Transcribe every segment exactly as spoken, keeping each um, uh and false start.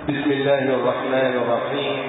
بسم الله الرحمن الرحيم.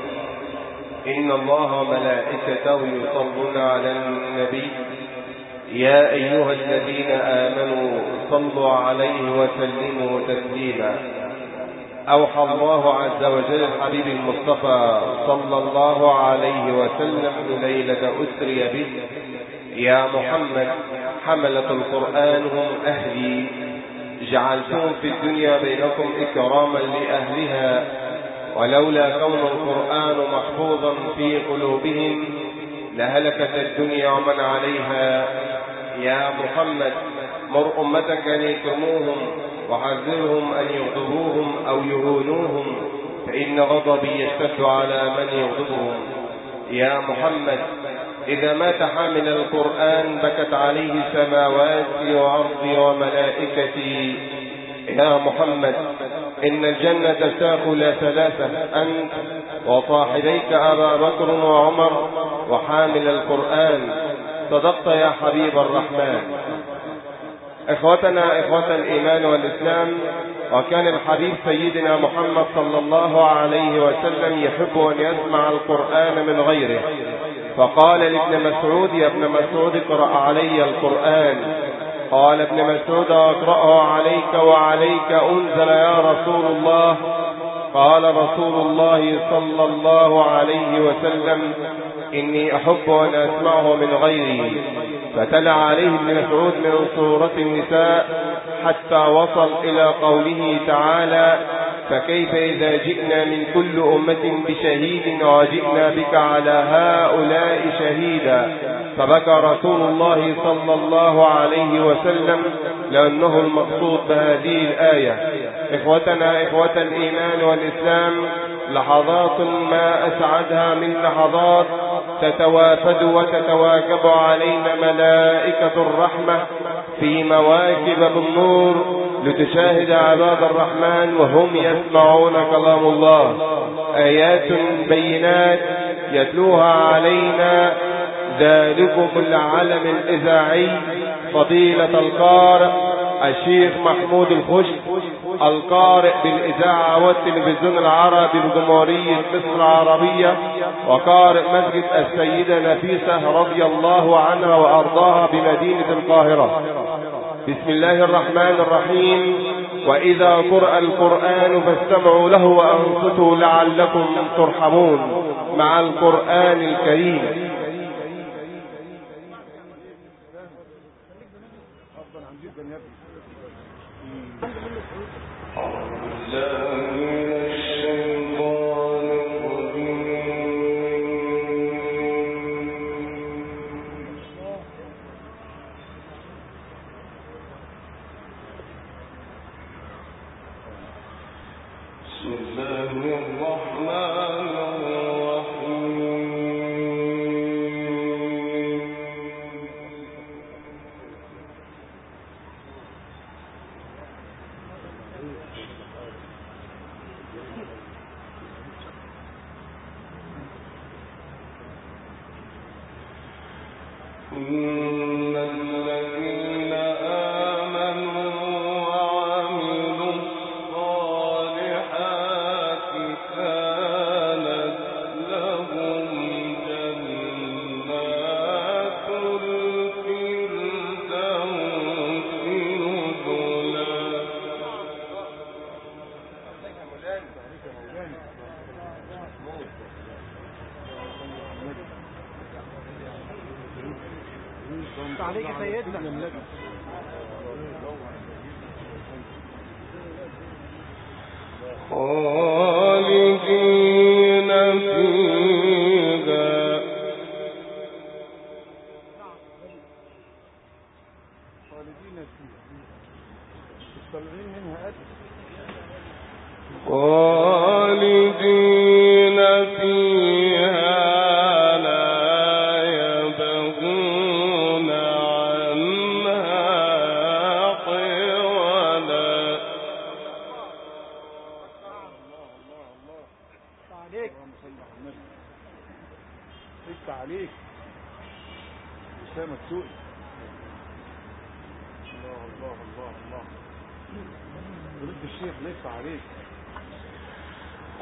إن الله وملائكته يصلون على النبي يا أيها الذين آمنوا صلوا عليه وسلموا تسليما. أوحى الله عز وجل الحبيب المصطفى صلى الله عليه وسلم ليلة أسري به: يا محمد حملة القرآن هم أهلي، جعلتهم في الدنيا بينكم إكراما لأهلها، ولولا كون القرآن محفوظا في قلوبهم لهلكت الدنيا ومن عليها. يا محمد مر أمتك أن يكرموهم، وحذرهم أن يغضبوهم أو يهونوهم، فإن غضبي يشتد على من يغضبهم. يا محمد إذا مات حامل القرآن بكت عليه سماواتي وأرضي وملائكتي. يا محمد إن الجنة تاكل ثلاثة: أنت وصاحبيك أبا بكر وعمر وحامل القرآن. صدقت يا حبيب الرحمن. إخوتنا إخوة الإيمان والإسلام، وكان الحبيب سيدنا محمد صلى الله عليه وسلم يحب أن يسمع القرآن من غيره، فقال لابن مسعود: يا ابن مسعود اقرأ علي القرآن. قال ابن مسعود: أقرأه عليك وعليك أنزل يا رسول الله؟ قال رسول الله صلى الله عليه وسلم: إني أحب أن أسمعه من غيري. فتلا عليه ابن مسعود من سورة النساء حتى وصل إلى قوله تعالى: فكيف إذا جئنا من كل أمة بشهيد وجئنا بك على هؤلاء شهيدا. فبكى رسول الله صلى الله عليه وسلم لأنه المقصود بهذه الآية. إخوتنا إخوة الإيمان والإسلام، لحظات ما أسعدها من لحظات تتوافد وتتواكب علينا ملائكة الرحمة في مواكب بالنور لتشاهد عباد الرحمن وهم يسمعون كلام الله، آيات بينات يتلوها علينا ذلكم العلم الإذاعي فضيلة القارئ الشيخ محمود الخشب، القارئ بالإذاعة والتلفزيون العربي بجمهورية مصر العربية، وقارئ مسجد السيدة نفيسة رضي الله عنها وأرضاها بمدينة القاهرة. بسم الله الرحمن الرحيم. وإذا قرأ القرآن فاستمعوا له وأنصتوا لعلكم ترحمون. مع القرآن الكريم.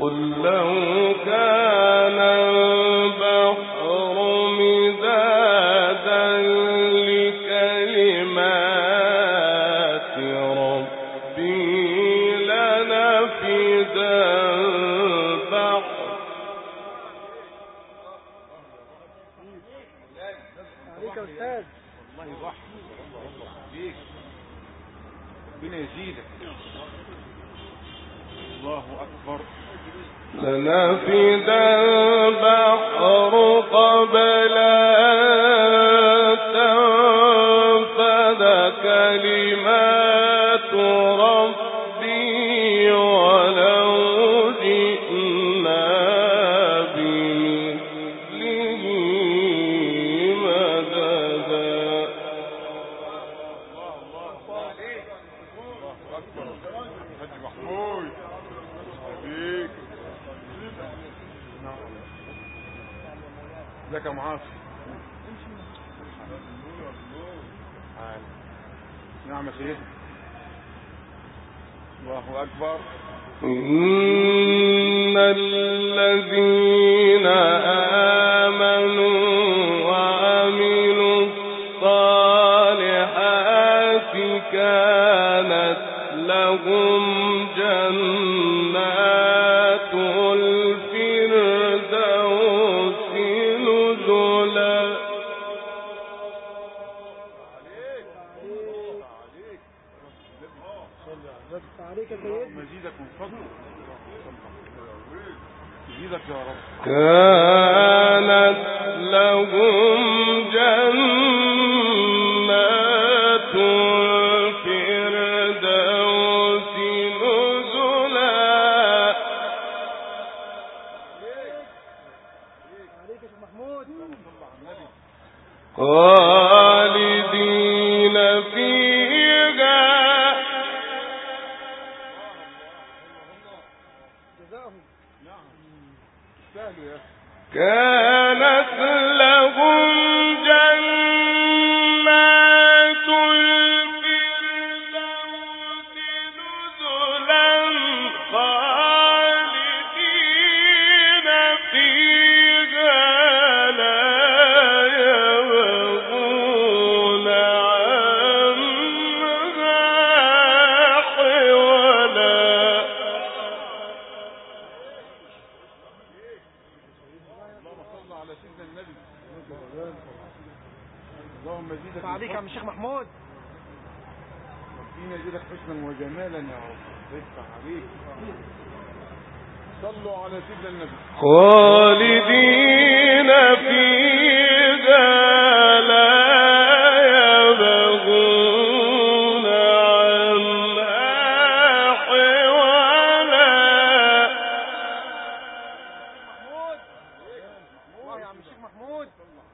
قل لو كان البحر مدادا لكلمات ربي لنفد البحر. عليك يا أستاذ. والله بحر بيك ربنا يزيدك. الله أكبر. لنفد البحر قبل أن تنفد كلمات ربي ولو جئنا بمثله مددا. الله أكبر. حاج محمود بيك. ازيك يا معاصي؟ نعم يا سيدي. الله أكبر. إن الذين آمنوا وعملوا الصالحات كانت لهم جنات الفردوس نزلا. عليك يا سيدي. مزيدك من فضله. مزيدك يا رب. كانت لهم جنات الفردوس نزلا. عليك يا شيخ محمود. خالدين فيها. جزاهم. كانت لهم جنات الفردوس نزلا خالدين فيها لا يبغون عنها حولا. على سيدنا النبي. اللهم زيدك. عليك يا عم الشيخ محمود. ربنا يزيدك حسنا وجمالا يا رب. يفتح عليك. صلوا على سيدنا النبي. خالدين فيها لا يبغون عنها حولا. الله يا عم الشيخ محمود.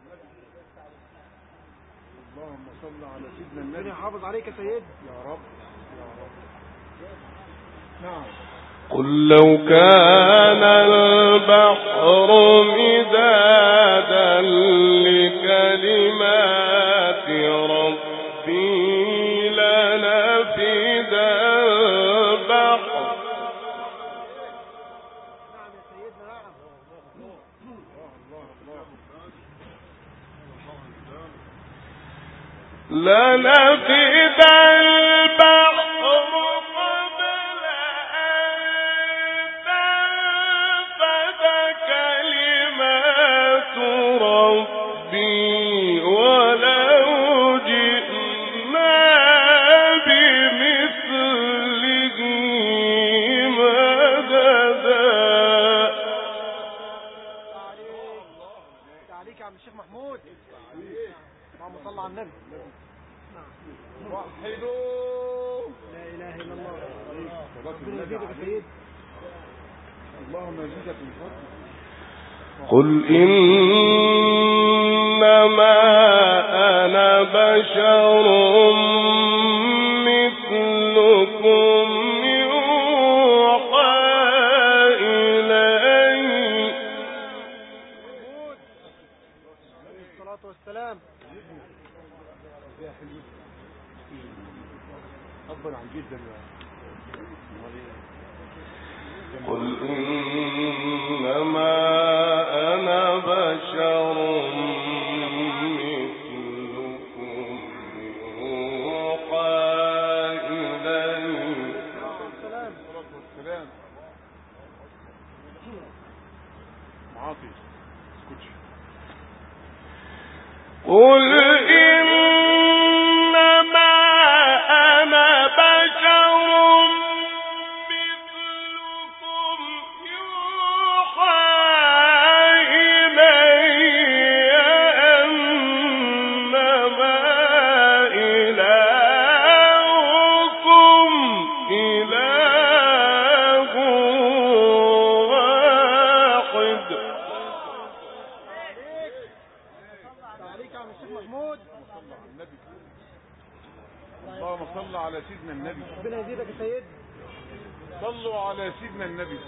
اللهم صل على سيدنا النبي. ربنا يحافظ عليك يا سيدي. يا رب يا رب. نعم. قل لو كان البحر مدادا لكلمات ربي لنفد البحر. نعم يا سيدنا. نعم. لنفد البحر قبل أن تنفد كلمات ربي ولو جئنا بمثله مددا. عليك يا عم الشيخ محمود. اللهم صل على النبي. وحدوا. لا اله الا الله. ربنا يزيدك يا سيدي. اللهم يزيدك من فضلك. قل إنما أنا بشر مثلكم يوحى إلي. عليه الصلاة والسلام. أكبر عن جدا. قل إن معاطي اسكتش. قل إنما أنا بشر مثلكم يوحى إلي أنما إلهكم إله واحد. عليك يا الشيخ محمود. اللهم صل على سيدنا النبي. ربنا يزيدك يا سيد. صلوا على سيدنا النبي.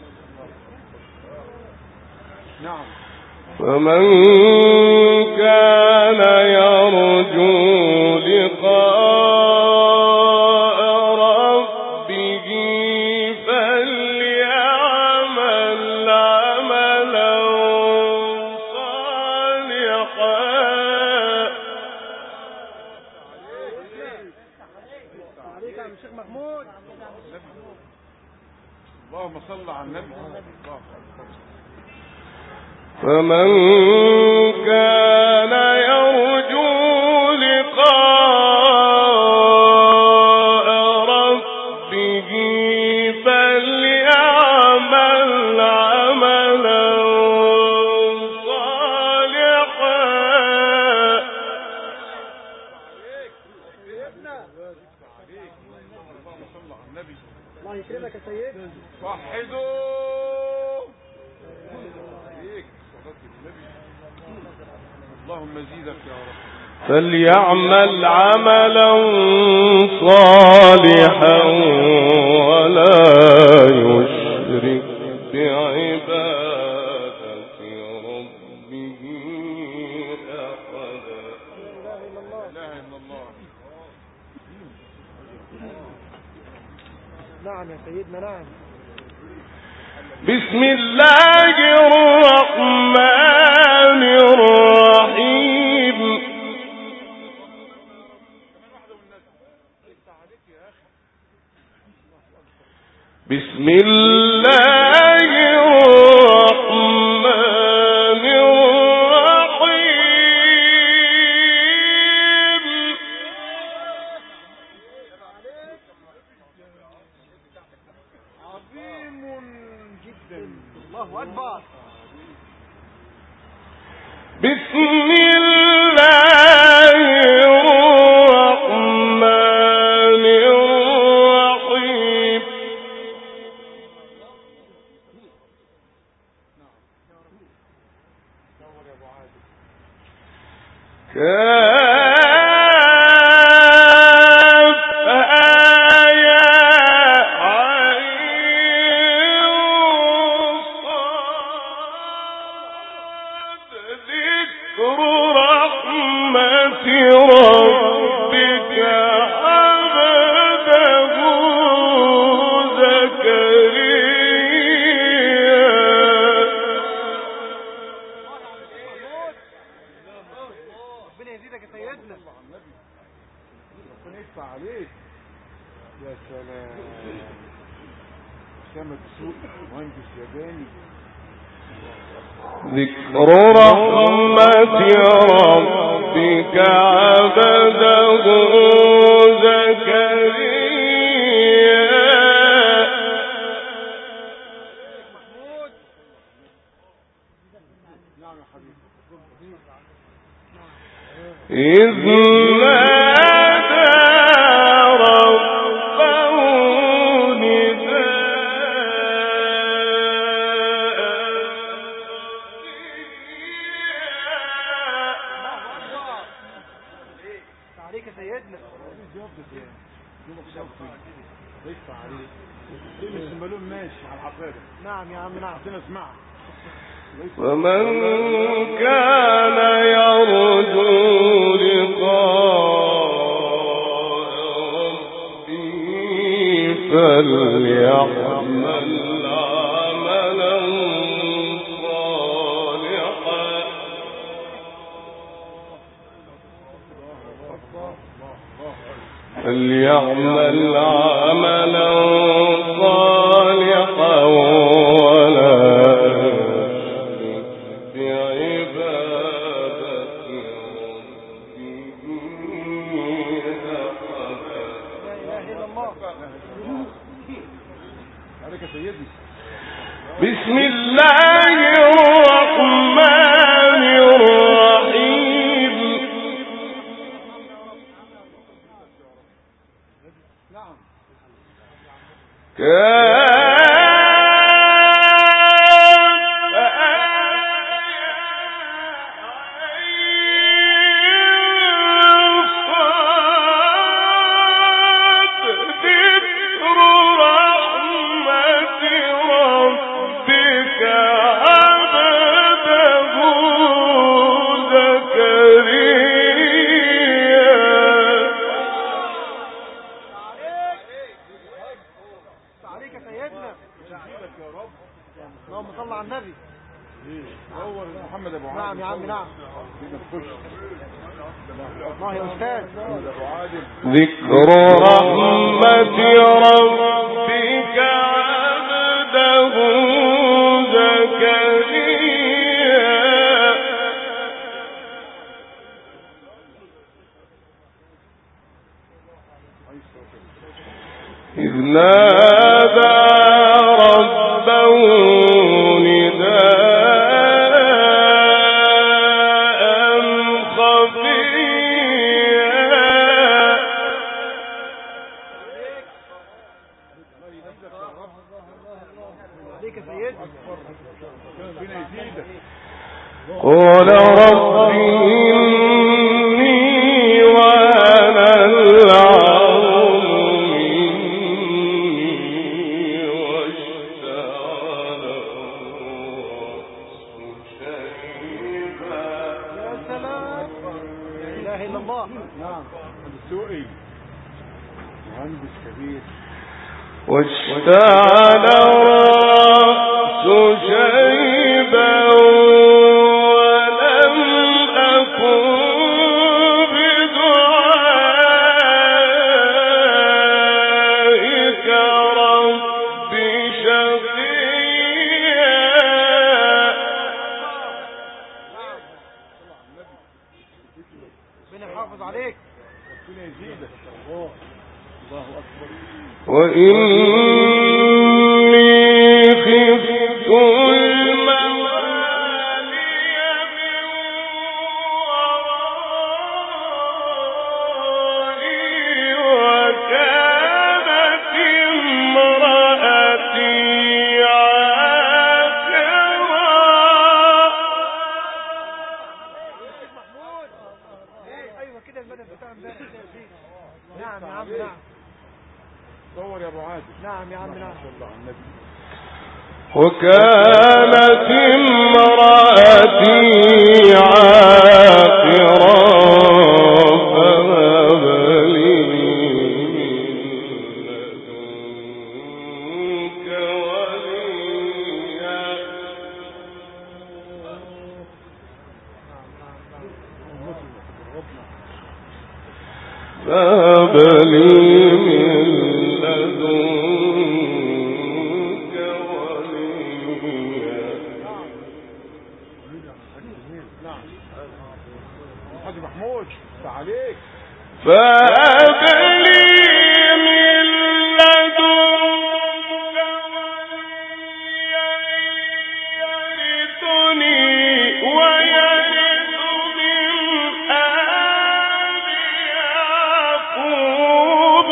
نعم. فمن كان يرجو لقاء ربه فليعمل عملا صالحا. عليك يا الشيخ محمود. اللهم صل على النبي. فمن كان يرجو لقاء ربه فليعمل عملا صالحا. الله يكرمك يا سيد. وحدوا. اللهم زيدك يا رب. فليعمل عملا صالحا ولا يشرك بعبادة ربه أحدا. لا اله الا الله. لا اله الا الله. نعم يا سيدنا. نعم. بسم الله الرحمن الرحيم. بسم الله الرحمن الرحيم. عظيم جدا. الله اكبر. بسم الله الرحمن الرحيم. عليك يا سلام. سمك سوق مهندس ياباني. ذكر رحمة ربك عبده زكريا. نعم يا حبيبي. إذ نادى ربه عليك يا سيدنا. ليس عليك. مش الملون ماشي على العقارب. نعم يا عم. نعم. عشان اسمعك. ومن كان يرجو لقاء ربه فليعمل عملا صالحا فليعمل عملا صالحا ولا بسم الله الرحمن الرحيم. ذكر رحمة ربك عبده زكريا إذ نادى ربه قال رب إني وأنا العظم مني واشتعل الرأس شيبا. يا سلام، لا إله إلا الله. نعم، السوقي مهندس كبير. واشتعل الرأس شيبا وإني خفت الموالي من ورائي وكانت امرأتي ايوه كده المدى بتاع امبارح. نعم يا عم نعم. صور يا ابو عادل. نعم يا عم نعم. وكانت امرأتي عاقرا فهب لي من لدنك وليا. فهب لي من لدنك وليا. نعم حاج محمود تعاليك. فهب لي من لدنك وليا يرثني ويرث من آل يعقوب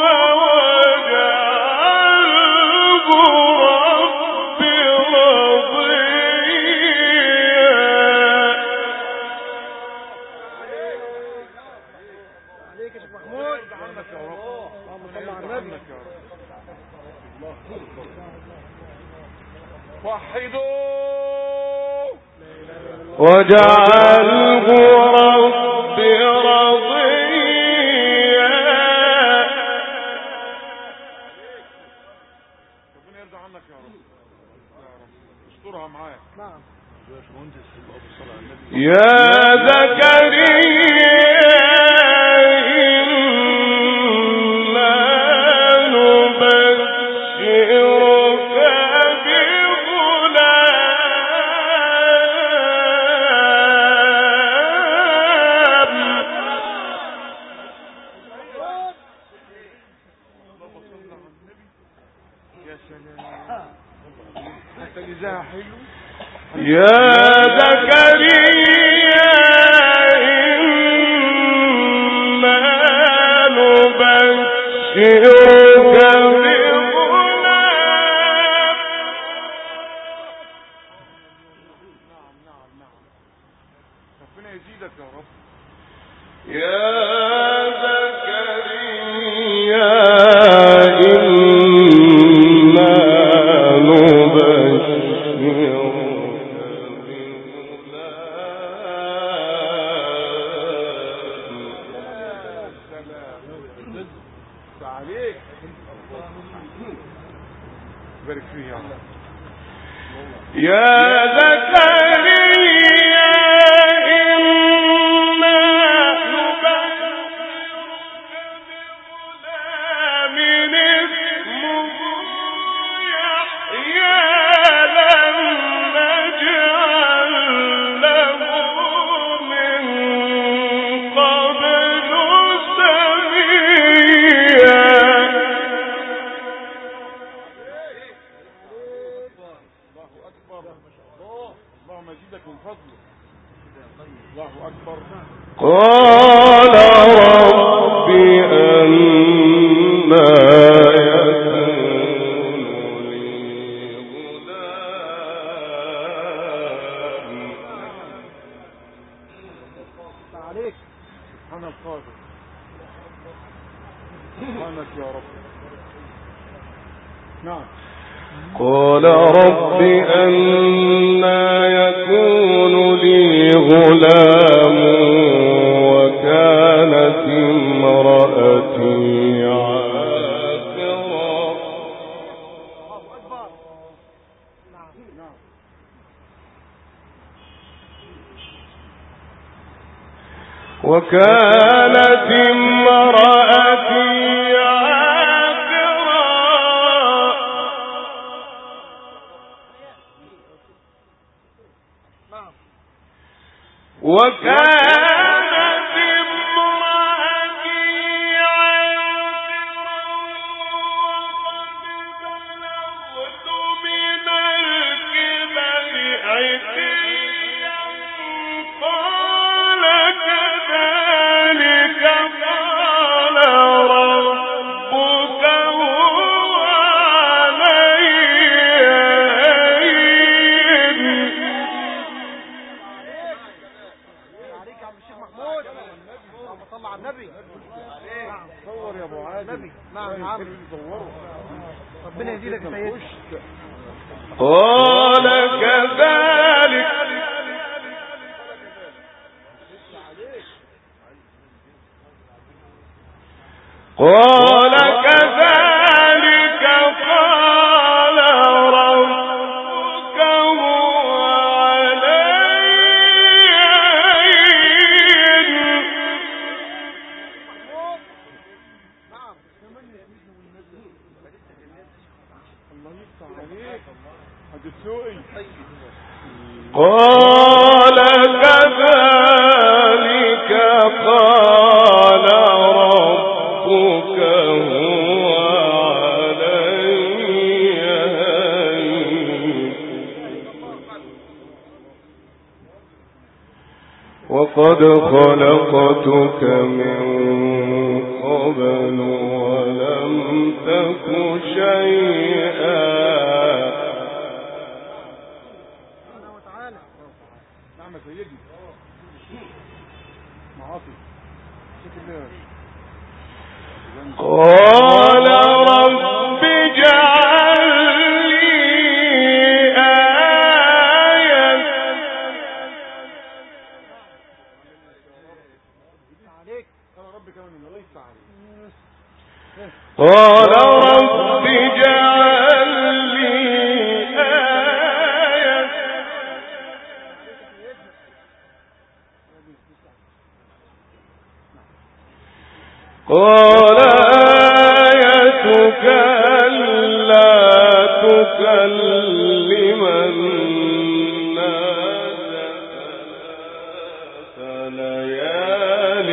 واجعله رب وحدوا وجعله رب رضيا. ربنا يرضى عنك يا رب. استرها معاك. نعم يا زكريا تجزاها حلو. يا زكريا إنا نبشرك بغلام. نعم نعم نعم. ربنا يزيدك يا رب. يا زكريا إنا نبشرك بارك فيه يا رب. يا زكريا إنا نبشرك بغلام اسمه يحيى لم نجعل له من قبل سميا. اللهم ازيدك من فضله. الله اكبر. قال رب أنى يكون لي غلام. عليك سبحان القادر. سبحانك يا رب. نعم. قال رب أنى يكون لي غلام وكانت امرأتي عاقرا. وكانت امرأتي وكانت امرأتي عاقرا وقد بلغت من الكبر عتيا. قال كذلك قال ربك هو علي هين. صلى على النبي. صور يا ابو عادل. النبي. نعم نعم. ربنا يزيدك يا سيدي. قال كذلك قال كذلك قال ربك هو علي هين. الله يفتح عليك. هتسوقي. قال كذلك قال ربك هو علي هين. وقد خلقتك من قبل ولم تك شيئا. نعم سيدي. معاصي. شكل الله. قال رب اجعل لي آية. قال رب كمان الله يفتح عليك. قال رب اجعل لي آية. قال آيتك ألا تكلم الناس ثلاث ليال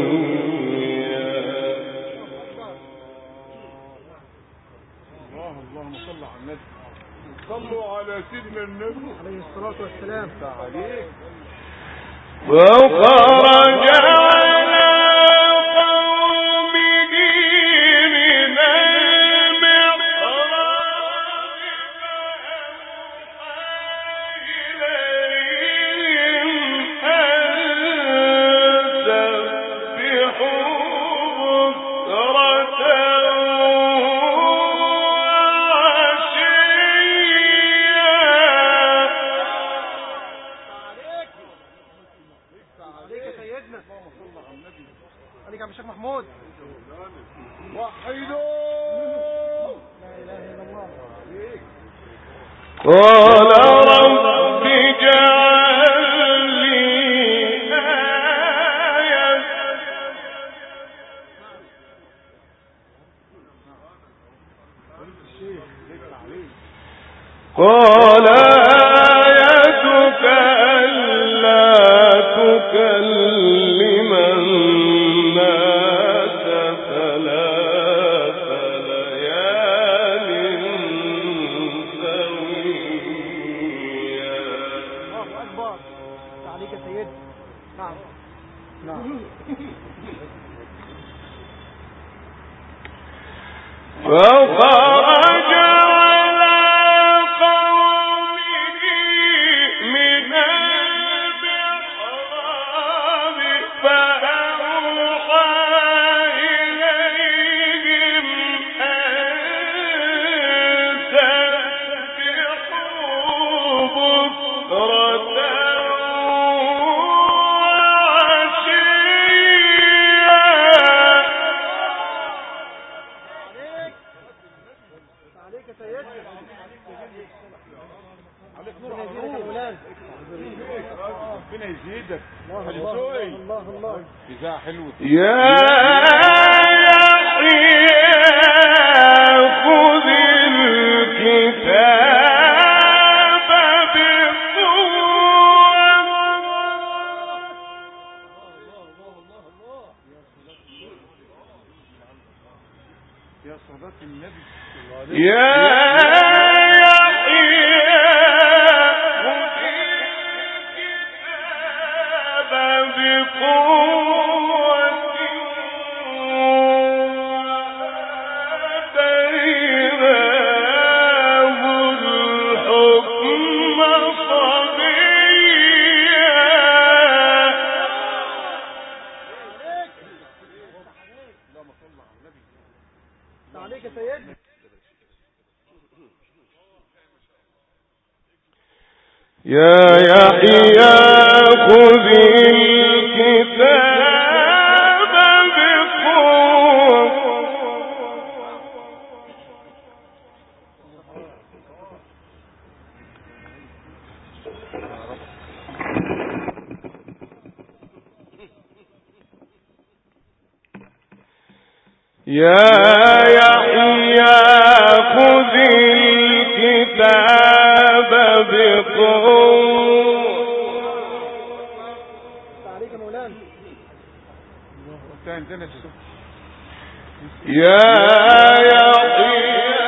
سويا. الله اللهم صل على النبي. صلوا على سيدنا النبي عليه الصلاة والسلام. عليك. وخرج على قال رب اجعل لي آية قال آيتك ألا تكلم الناس ثلاث ليال سويا. الله أكبر. عليك يا سيد. نعم نعم. فخرج على قومه من المحراب فأوحى إليهم أن سبحوا بكرة ربنا يزيدك. الله الله الله الله. إذاعة حلوة. يا يحيى خذ الكتاب بقوة. يا صلاة النبي. يا عليك يا سيدنا. يا يحيى خذ الكتاب بقوة. يا يحيى خذ الكتاب بقوة. عليك يا مولانا. يا يحيى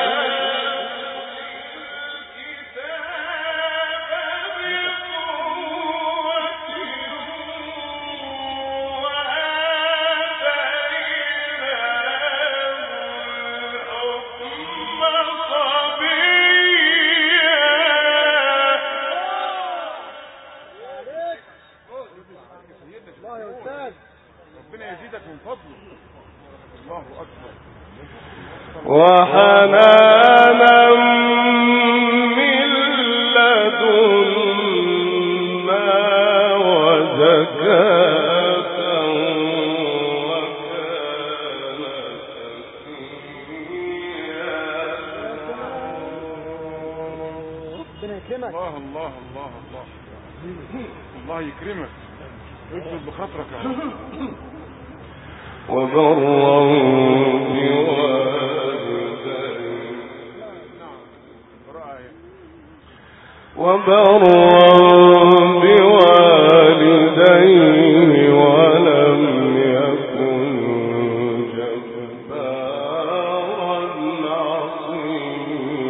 وحنانا من لدنا وزكاة وكان تقيا. ربنا يكرمك. الله الله الله الله الله يكرمك ويكتب بخاطرك يا رب. وبرا بوالديه وبرا بوالديه ولم يكن جبارا عصيا.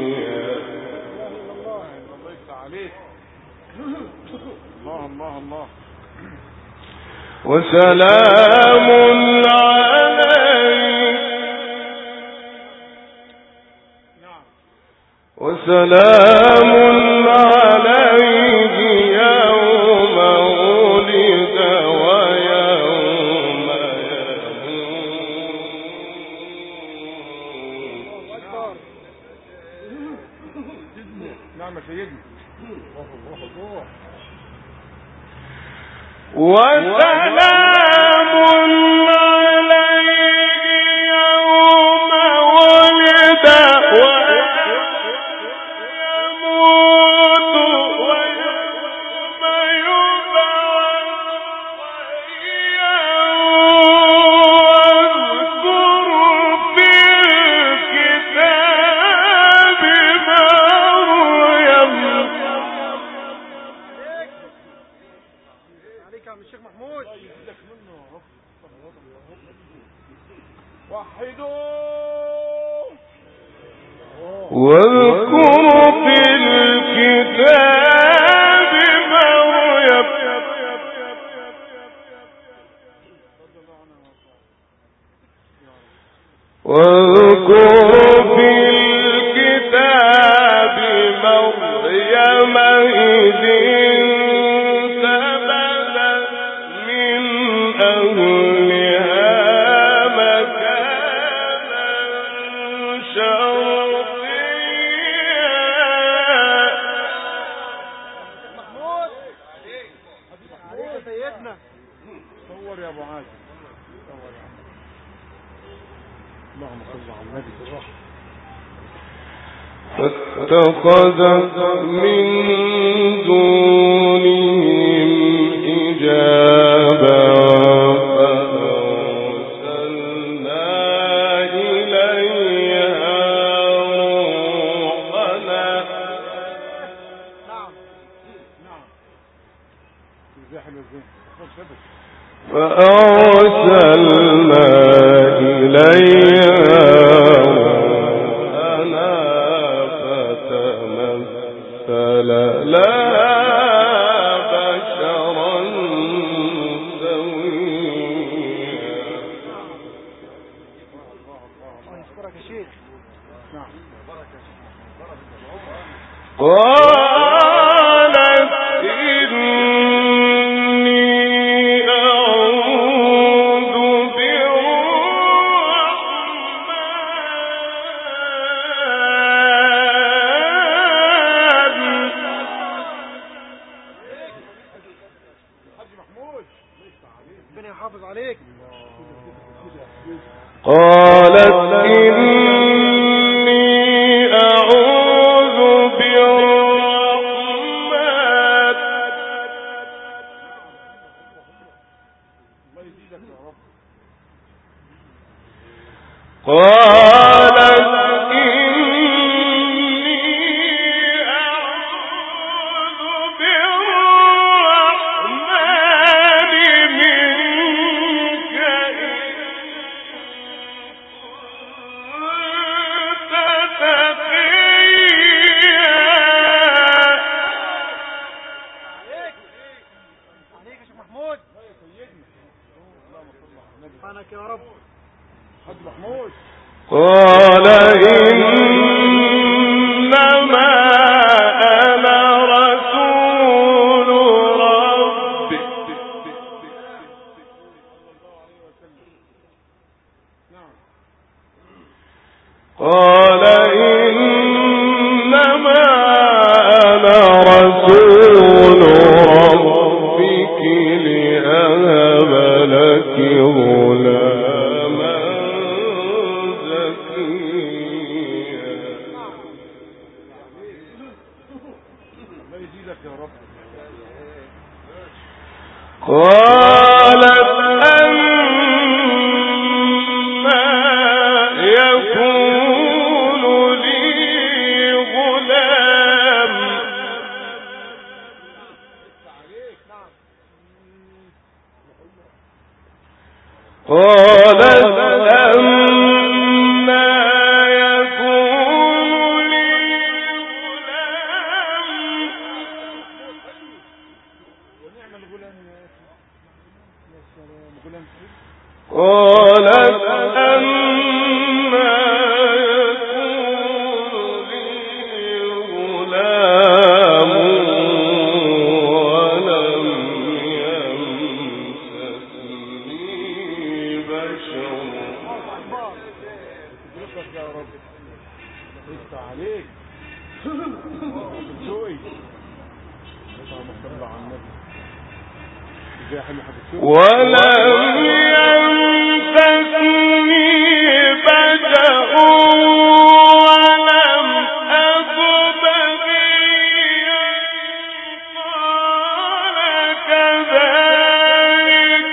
وسلام عليك وسلام عليه يوم ولد ويوم يموت. نعم يا سيدنا. وسلام عليه يوم ولد ويموت ويوم يبعث واذكر في الكتاب مريم. عليك يا عم الشيخ محمود. وحدوا واذكر في الكتاب مريم واذكر في الكتاب مريم إذ انتبذت من أهلها مكانا شرقيا. محمود عليك يا سيدنا. صور يا ابو عازم. صور يا عم. اللهم صل على النبي بالراحه. فاتخذت من دونهم حجابا فأرسلنا إليها روحنا. نعم نعم. ازاي حلو ازاي؟ خد شبك. فأرسلنا إليها روحنا فتمثل لها بشرا سويا. الله يشكرك يا شيخ. نعم. قالت إني أعوذ بالرحمن. حاج محمود ربنا يحافظ عليك. قالت إني أعوذ بالرحمن. الله يزيدك يا رب. قالت إني أعوذ بالرحمن منك إن كنت تقيا. عليك عليك يا شيخ محمود. يا سيدنا. اللهم صل على النبي. سبحانك يا رب. حاج محمود. قال إنما أنا رسول ربك. نعم. قال إنما أنا رسول ربك لأهب لك غلاما زكيا. الله يزيدك يا رب. قالت أما يكون لي غلام. قالت أما يكون لي غلام ونعم الغلام يا أخي. ولم يمسسني بشر ولم أك بغيا قال كذلك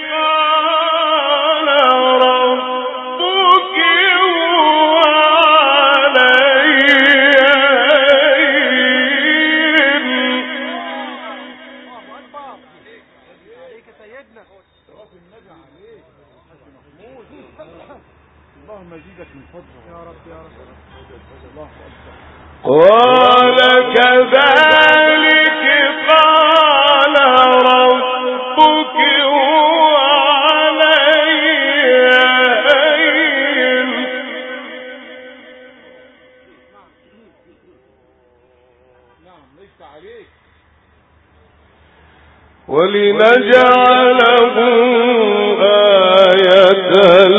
قال ربك هو علي اللهم زيدك من فضله يا رب يا رب. الله أكبر. قال كذلك قال ربك هو علي هين. نعم ليس عليك. ولنجعله آية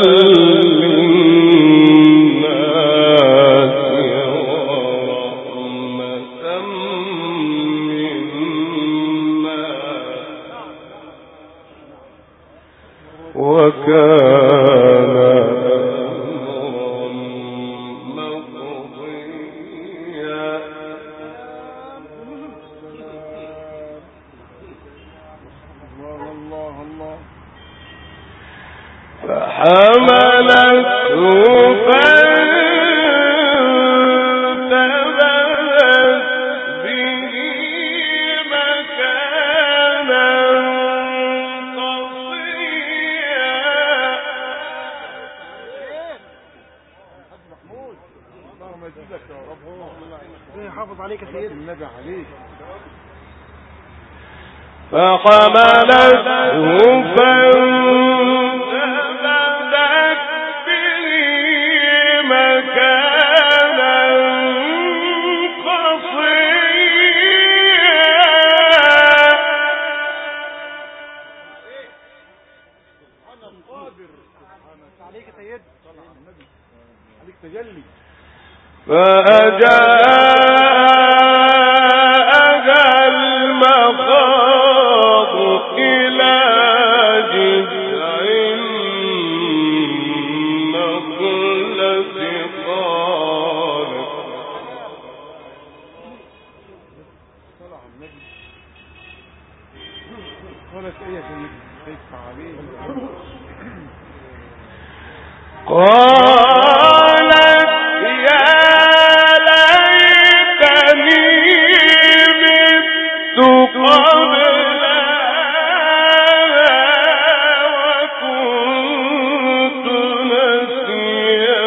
وكان مقضيا. الله الله. فحملته فانتبذت به مكانا حافظ عليك يا سيدي. النبي عليك. فحملته فانتبذت به مكانا قصيا. أنا القادر. عليك يا سيدي. عليك تجلي. فأجاءها المخاض إلى جذع النخلة قالت قالت ايه يا سيدي كيف عليه. قالت يا قبل وكنت نسيا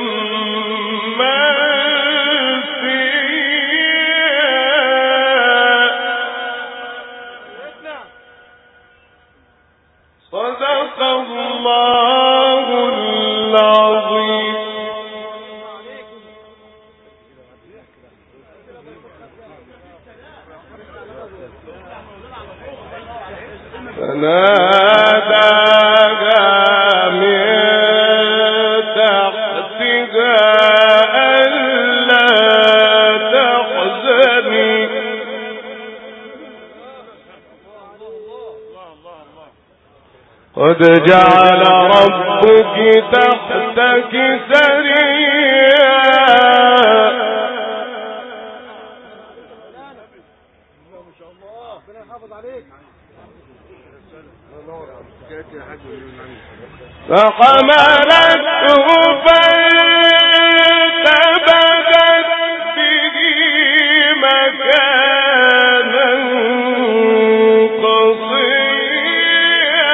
منسيا. صدق الله العظيم. فناداها من تحتها ألا تحزني قد جعل ربك تحتك سريا. فحملته فانتبذت به مكانا قصيا.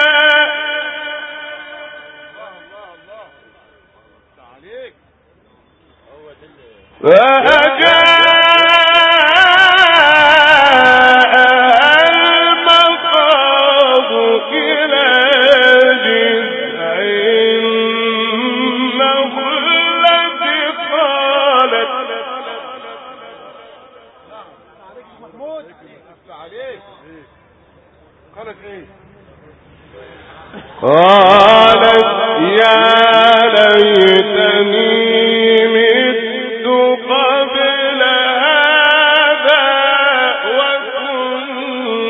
فأجاء قالت يا ليتني مت قبل هذا وكنت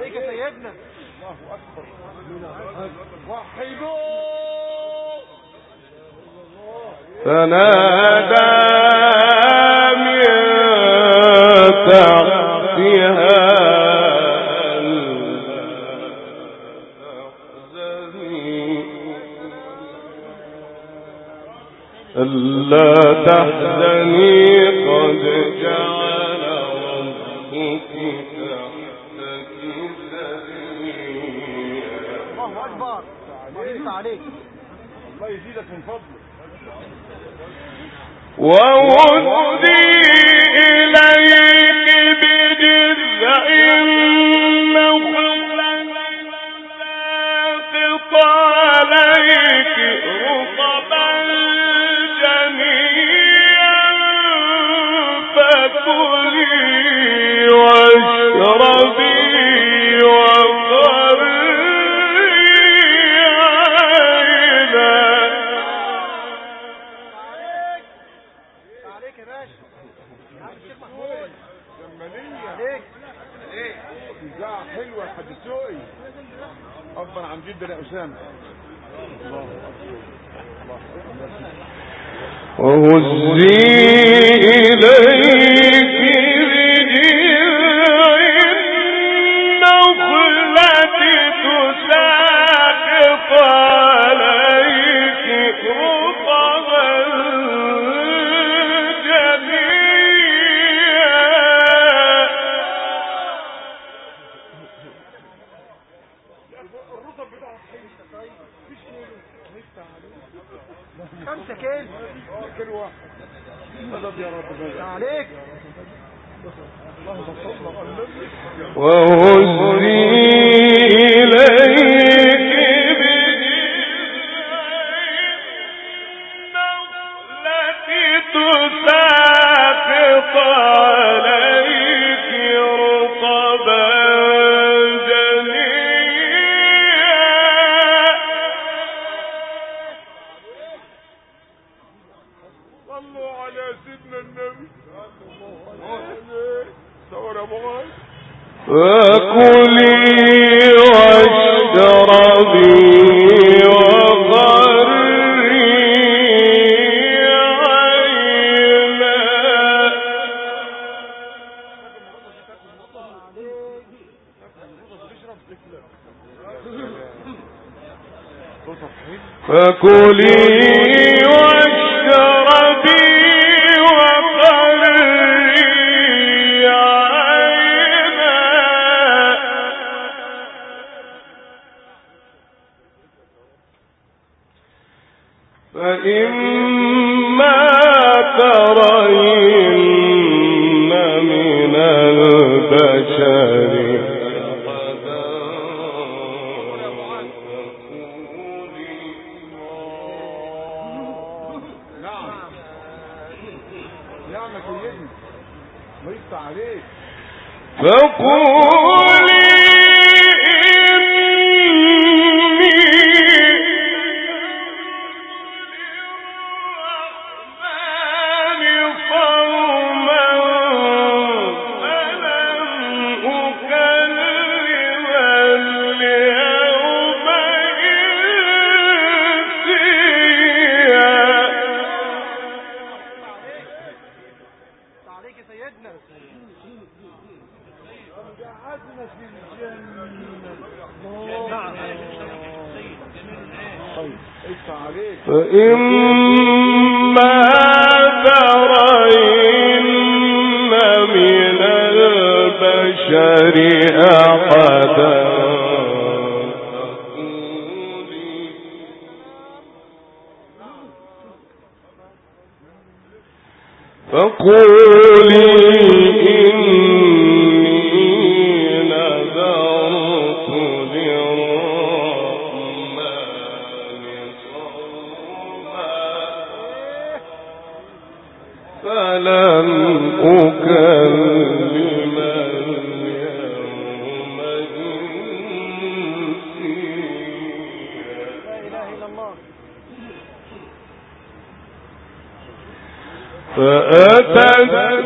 عليك يا سيدنا. الله أكبر. وحدوا. فنادى من تحتها ألا تحزني قد جعل ربك تحتك سريا. الله أكبر. الله عليك. الله يزيدك من فضله. وهزي إليك بجذع النخلة تساقط عليك رطبا جنيا فكلي واشربي أفضل عن جدا يا أسامة. الله أكبر. وهزي إليك بجذع النخلة تساقط عليك رطبا جنيا. الرطب بتاع الحين مفيش خمسة كيل. كيلو واحد. مدد يا رب مدد عليك. وهزي إليك بجذع النخلة تساقط عليك رطبا فكلي واشربي وقري عينا. فكلي واشربي فإما ترين من البشر نعم نعم سيدنا الله يفتح عليك. فقولي فإما ترين من البشر أحدا فقولي فلن أكلم اليوم إنسيا. لا إله إلا الله. فأتت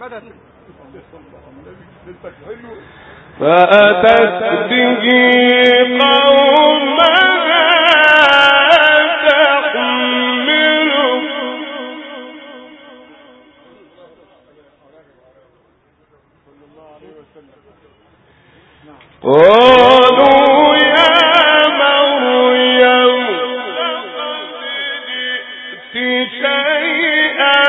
مدد. فأتت به قومها تحمله قالوا يا مريم لقد جئت شيئا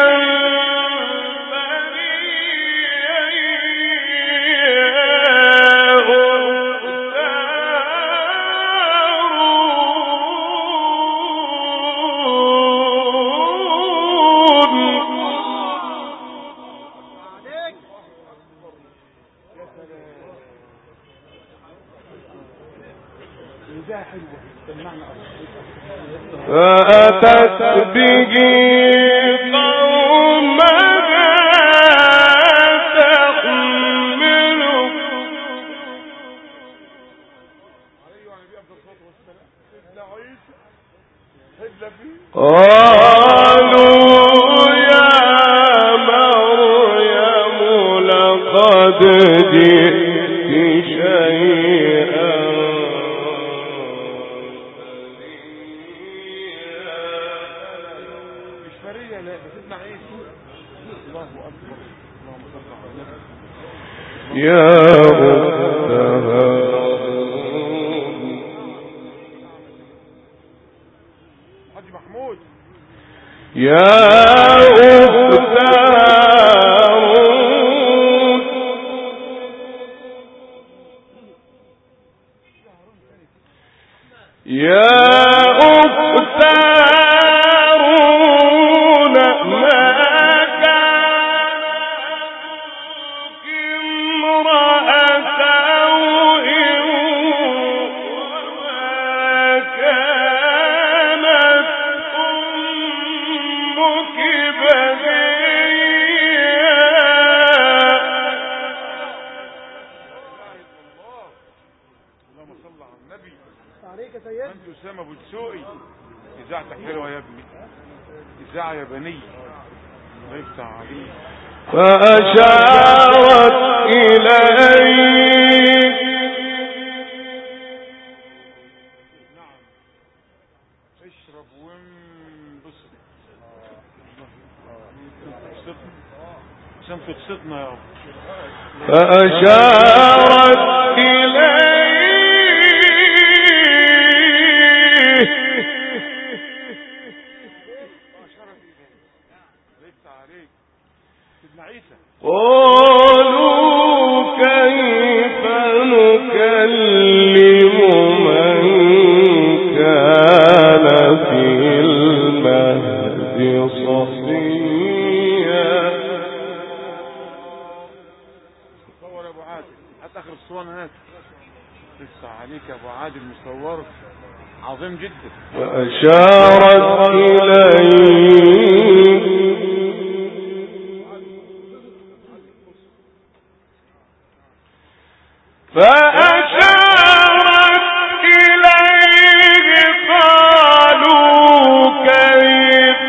فأتت به قومها تحمله قالوا يا مريم لقد جئت شيئا يا أختها حاج محمود يا أختها يا أختها فأشارت إليه نعم اشرب وانبسط عشان تبسطنا يا رب. فأشارت إليه قالوا كيف نكلم من كان في المهد صبيا. صور يا ابو عادل هات اخر الصوان هات لسه عليك يا ابو عادل مصور عظيم جدا. فأشارت إليه فأشارت إليه قالوا كيف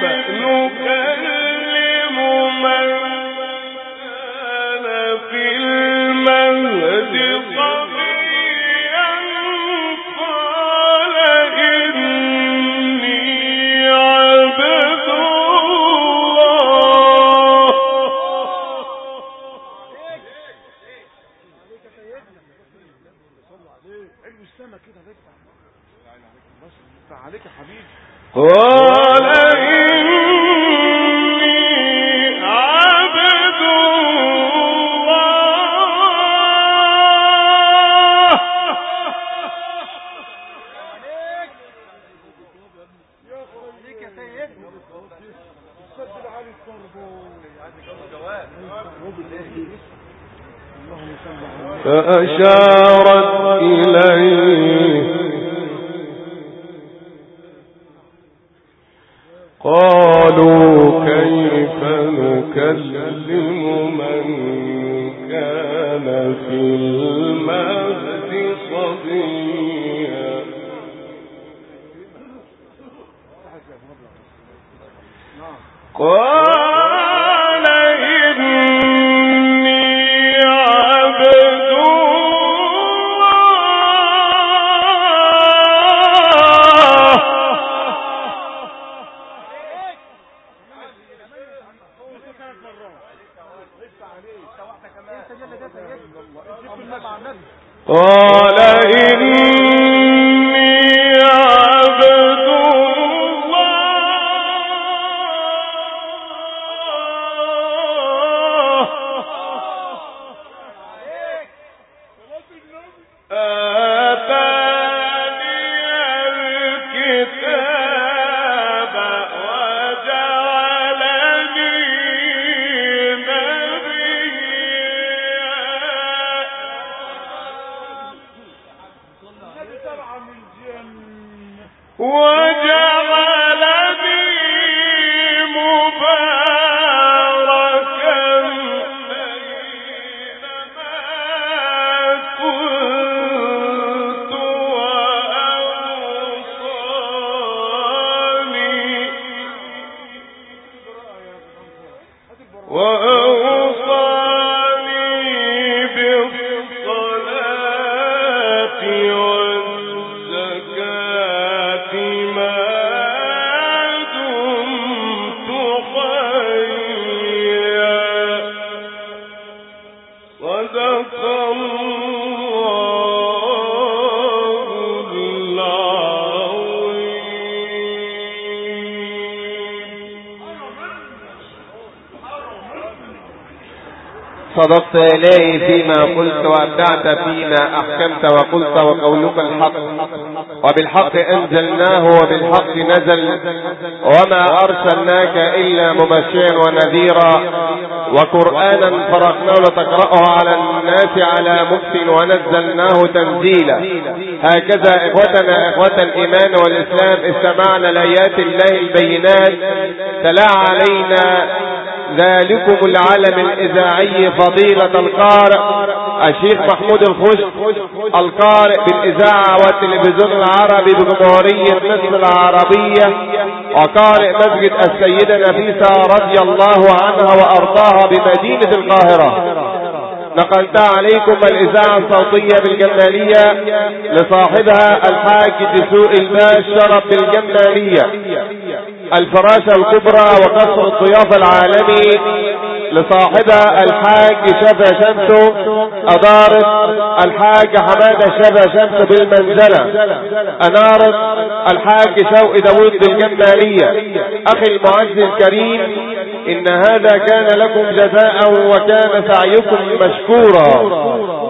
نكلم من كان في المهد صبيا قال إني عبد الله. عليك يا حبيبي. قال إني عبد الله عليك يا سيد. سجل علي الطربو فأشارت إليه قالوا كيف نكلم من كان في المهد صبيا. قال إني قال إني عبد الله آتاني الكتاب وجعلني وجعلني مباركا أينما كنت وأوصاني وأوصاني بالصلاة والزكاة ما دمت حيا صدق الله العظيم. صدقت إليه فيما قلت وأبدعت فيما أحكمت وقلت وقولك الحق وبالحق أنزلناه وبالحق نزل وما أرسلناك إلا مبشرا ونذيرا وقرآنا فرقناه لتقرأه على الناس على مكث ونزلناه تنزيلا. هكذا إخوتنا إخوة الإيمان والإسلام استمعنا لآيات الله البينات تلا علينا ذلكم العلم الإذاعي فضيلة القارئ الشيخ محمود الخشب القارئ بالإذاعة والتلفزيون العربي بجمهورية مصر العربية وقارئ مسجد السيدة نفيسة رضي الله عنها وأرضاها بمدينة القاهرة. نقلتها عليكم الإذاعة الصوتية بالجمالية لصاحبها الحاج دسوق الباش شرف بالجمالية. الفراشة الكبرى وقصر الضيافة العالمي لصاحبها الحاج شفا شمسو أدارت الحاج حمادة شفا شمسو بالمنزلة. أنارت الحاج شوقي داود بالجمالية. أخي المعز الكريم إن هذا كان لكم جزاء وكان سعيكم مشكورا.